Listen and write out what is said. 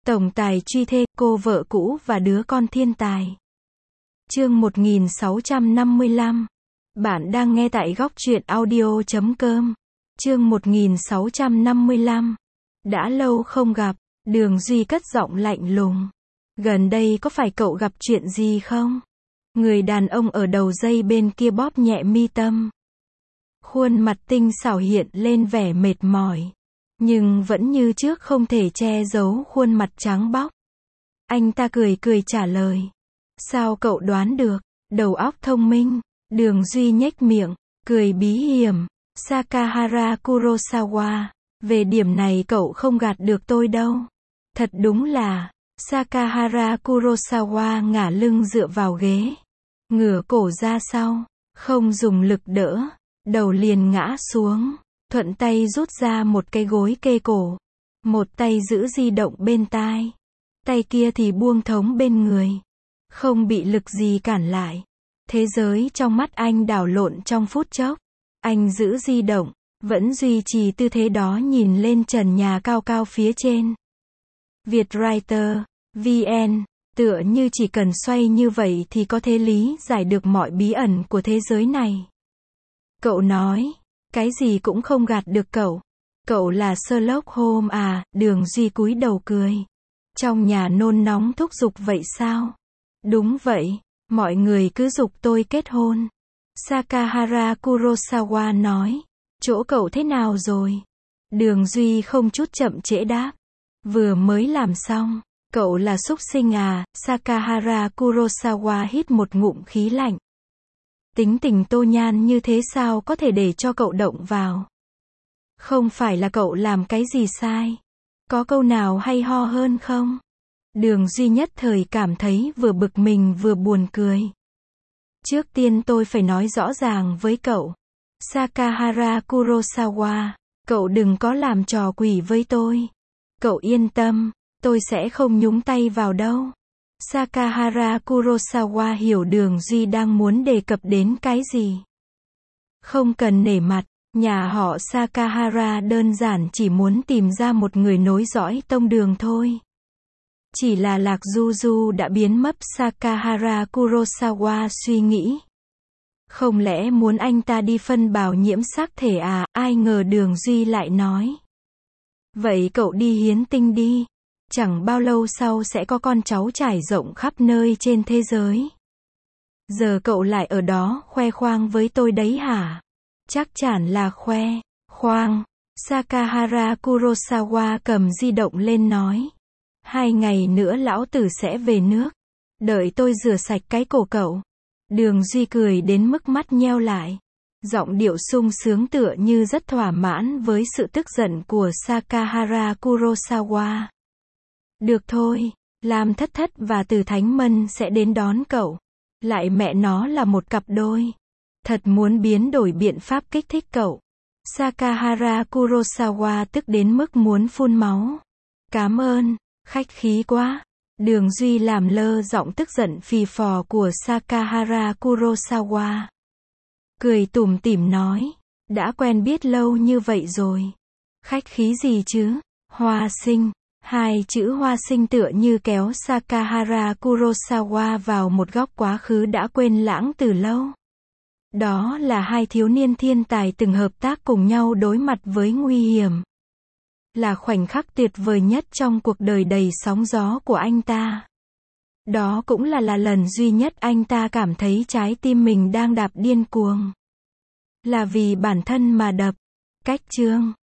Tổng tài truy thê, cô vợ cũ và đứa con thiên tài. Chương 1655. Bạn đang nghe tại góc truyện audio.com. Chương 1655. Đã lâu không gặp, Đường Duy cất giọng lạnh lùng. Gần đây có phải cậu gặp chuyện gì không? Người đàn ông ở đầu dây bên kia bóp nhẹ mi tâm. Khuôn mặt tinh xảo hiện lên vẻ mệt mỏi. Nhưng vẫn như trước không thể che giấu khuôn mặt trắng bóc. Anh ta cười cười trả lời. Sao cậu đoán được? Đầu óc thông minh. Đường Duy nhếch miệng, cười bí hiểm. Sakahara Kurosawa. Về điểm này cậu không gạt được tôi đâu. Thật đúng là. Sakahara Kurosawa ngả lưng dựa vào ghế. Ngửa cổ ra sau. Không dùng lực đỡ. Đầu liền ngã xuống. Thuận tay rút ra một cái gối kê cổ. Một tay giữ di động bên tai. Tay kia thì buông thống bên người. Không bị lực gì cản lại. Thế giới trong mắt anh đảo lộn trong phút chốc. Anh giữ di động, vẫn duy trì tư thế đó nhìn lên trần nhà cao cao phía trên. Vietwriter, VN, tựa như chỉ cần xoay như vậy thì có thể lý giải được mọi bí ẩn của thế giới này. Cậu nói, cái gì cũng không gạt được cậu. Cậu là Sherlock Holmes à? Đường Duy cúi đầu cười. Trong nhà nôn nóng thúc giục vậy sao? Đúng vậy, mọi người cứ giục tôi kết hôn. Sakahara Kurosawa nói. Chỗ cậu thế nào rồi? Đường Duy không chút chậm trễ đáp. Vừa mới làm xong. Cậu là súc sinh à? Sakahara Kurosawa hít một ngụm khí lạnh. Tính tình Tô Nhan như thế sao có thể để cho cậu động vào? Không phải là cậu làm cái gì sai? Có câu nào hay ho hơn không? Đường Duy nhất thời cảm thấy vừa bực mình vừa buồn cười. Trước tiên tôi phải nói rõ ràng với cậu. Sakahara Kurosawa, cậu đừng có làm trò quỷ với tôi. Cậu yên tâm, tôi sẽ không nhúng tay vào đâu. Sakahara Kurosawa hiểu Đường Duy đang muốn đề cập đến cái gì. Không cần nể mặt, nhà họ Sakahara đơn giản chỉ muốn tìm ra một người nối dõi tông Đường thôi. Chỉ là Lạc Du Du đã biến mất. Sakahara Kurosawa suy nghĩ. Không lẽ muốn anh ta đi phân bào nhiễm xác thể à? Ai ngờ Đường Duy lại nói. Vậy cậu đi hiến tinh đi. Chẳng bao lâu sau sẽ có con cháu trải rộng khắp nơi trên thế giới. Giờ cậu lại ở đó khoe khoang với tôi đấy hả? Chắc chắn là khoe khoang. Sakahara Kurosawa cầm di động lên nói. 2 ngày nữa lão tử sẽ về nước. Đợi tôi rửa sạch cái cổ cậu. Đường Duy cười đến mức mắt nheo lại. Giọng điệu sung sướng tựa như rất thỏa mãn với sự tức giận của Sakahara Kurosawa. Được thôi, Lam Thất Thất và Từ Thánh Mân sẽ đến đón cậu. Lại mẹ nó là một cặp đôi. Thật muốn biến đổi biện pháp kích thích cậu. Sakahara Kurosawa tức đến mức muốn phun máu. Cảm ơn, khách khí quá. Đường Duy làm lơ giọng tức giận phì phò của Sakahara Kurosawa. Cười tủm tỉm nói. Đã quen biết lâu như vậy rồi. Khách khí gì chứ? Hoa sinh. 2 chữ hoa sinh tựa như kéo Sakahara Kurosawa vào một góc quá khứ đã quên lãng từ lâu. Đó là 2 thiếu niên thiên tài từng hợp tác cùng nhau đối mặt với nguy hiểm. Là khoảnh khắc tuyệt vời nhất trong cuộc đời đầy sóng gió của anh ta. Đó cũng là lần duy nhất anh ta cảm thấy trái tim mình đang đạp điên cuồng. Là vì bản thân mà đập. Cách chương